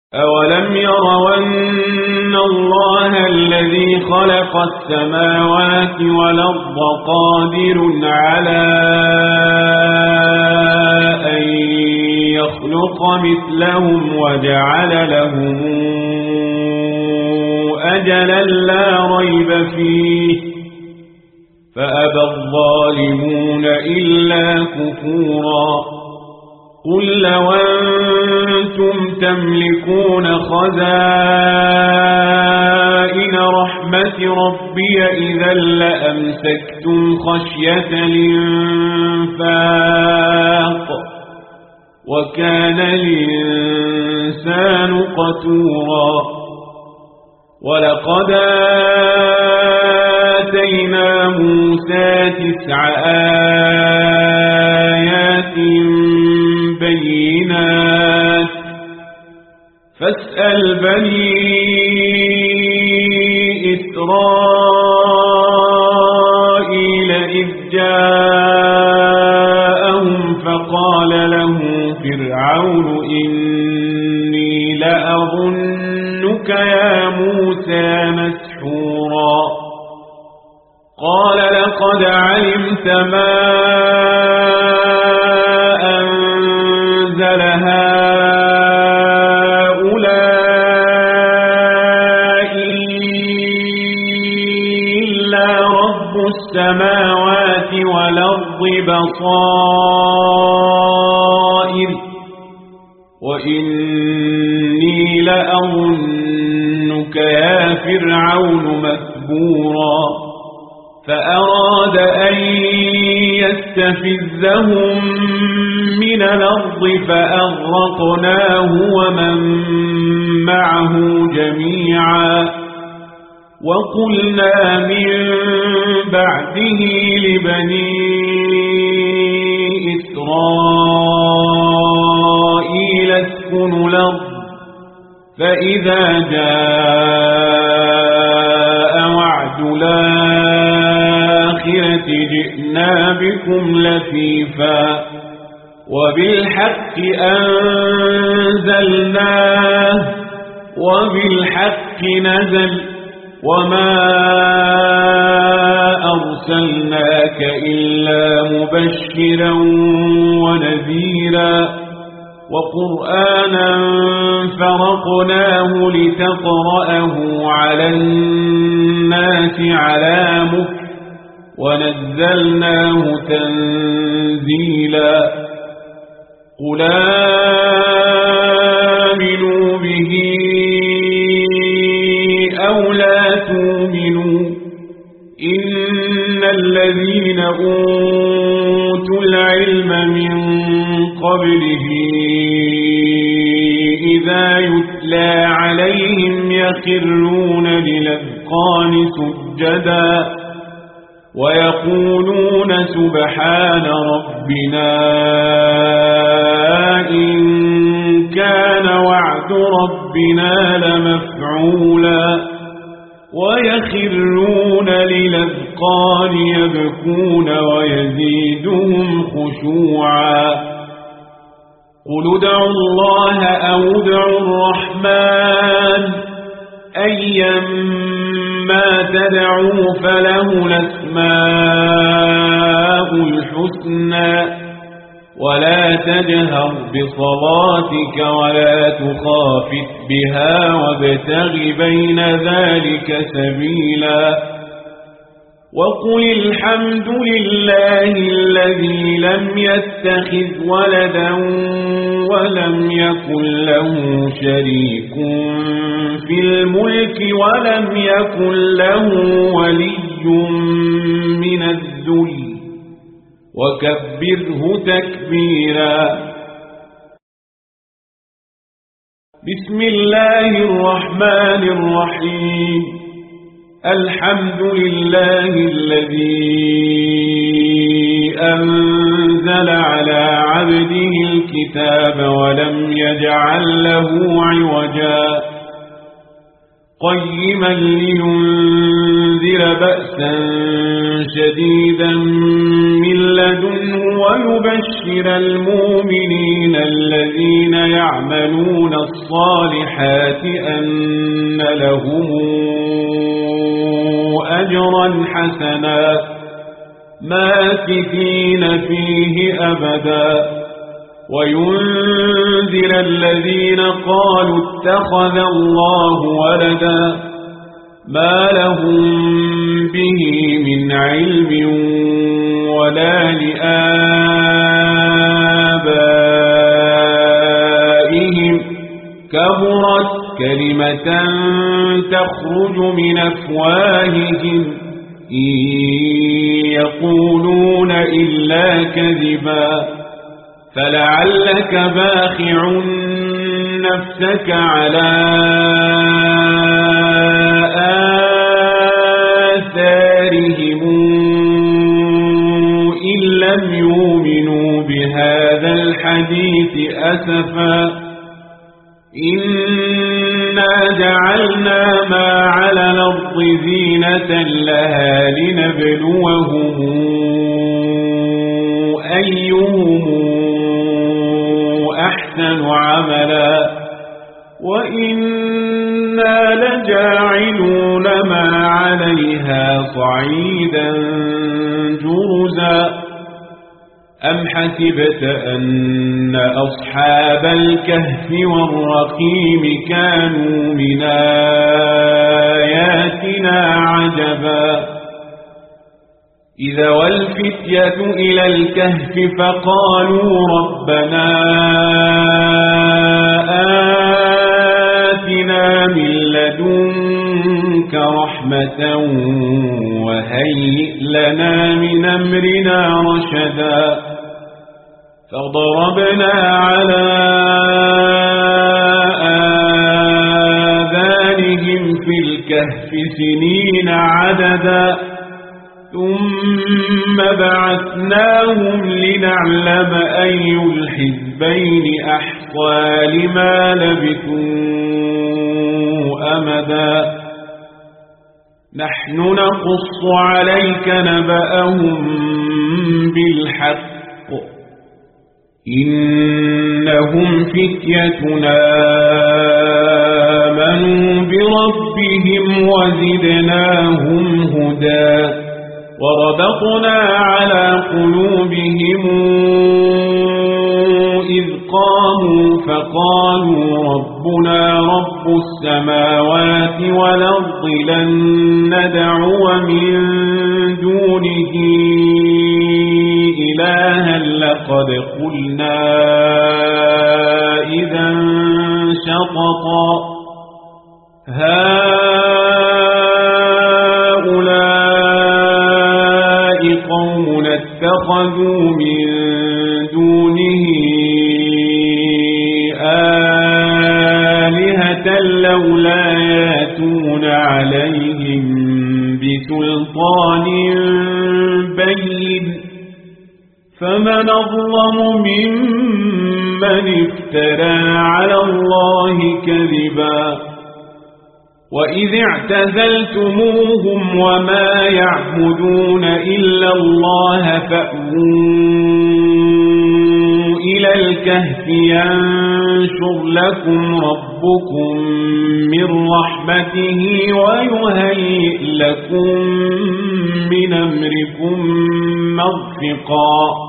أولم يروا أن الله الذي خلق السماوات والأرض قادر على أن يخلق مثلهم وجعل لهم أجلا لا ريب فيه فأبى الظالمون إلا كفورا قل لو أنتم تملكون خزائن رحمة ربي إذا لأمسكتم خشية الإنفاق وكان الإنسان قتورا ولقد آتينا موسى 9 آيات بينات فاسأل بني إسرائيل إذ جاءهم فقال له فرعون إني لأظنك يا موسى مسحورا قال لقد علمت ما أنزل هؤلاء إلا رب السماوات والأرض بصائر وإني لأظنك يا فرعون مثبورا فأراد أن يستفزهم من الأرض فأغرقناه ومن معه جميعا وقلنا من بعده لبني إسرائيل اسكنوا الأرض فإذا جاء وعد الآخرة جئنا بكم لفيفا وبالحق أنزلناه وبالحق نزل وما أرسلناك إلا مبشرا ونذيرا وقرآنا فرقناه لتقرأه على الناس على مكر ونزلناه تنزيلا قل آمنوا به أو لا تؤمنوا إن الذين أوتوا العلم من قبله إذا يتلى عليهم يخرون للأذقان سجدا ويقولون سبحان ربنا إن كان وعد ربنا لمفعولا ويخرون للأذقان يبكون ويزيدهم خشوعا قل ادعوا الله أو ادعوا الرحمن أيما تدعوا فله الأسماء الحسنى ولا تجهر بصلاتك ولا تخافت بها وابتغ بين ذلك سبيلا وقل الحمد لله الذي لم يتخذ ولدا ولم يكن له شريك في الملك ولم يكن له ولي من الذل وكبره تكبيرا بسم الله الرحمن الرحيم الحمد لله الذي أنزل على عبده الكتاب ولم يجعل له عوجا قيما لينذر بأسا شديدا من لدنه ويبشر المؤمنين الذين يعملون الصالحات أن لهم أجرا حسنا ماكثين فيه أبدا وينذر الذين قالوا اتخذ الله ولدا ما لهم به من علم ولا لآبائهم كبرت كلمة تخرج من أفواههم إن يقولون إلا كذبا فلعلك باخع نفسك على آثارهم إن لم يؤمنوا بهذا الحديث أسفا إنا جعلنا ما على الأرض زينة لها لنبلوهم أيهم أحسن عملا وإنا لجاعلون ما عليها صعيدا جرزا أم حسبت أن أصحاب الكهف والرقيم كانوا من آياتنا عجبا إذا والفتية إلى الكهف فقالوا ربنا آتنا من لدنك رحمة وهيئ لنا من أمرنا رشدا فضربنا على آذانهم في الكهف سنين عددا ثم بعثناهم لنعلم أي الحزبين أحصى لما لبثوا أمدا نحن نقص عليك نبأهم بالحق إنهم فتيتنا آمنوا بربهم وزدناهم هدى وربطنا على قلوبهم إذ قاموا فقالوا ربنا رب السماوات والأرض لن ندعو من دونه إلها لقد قلنا إذا شططا هؤلاء قومنا اتخذوا من دونه آلهة لولا ياتون عليهم بسلطان بين فمن أظلم ممن افترى على الله كذبا وإذ اعتزلتموهم وما يعبدون إلا الله فأووا إلى الكهف ينشر لكم ربكم من رحمته ويهيئ لكم من أمركم مرفقا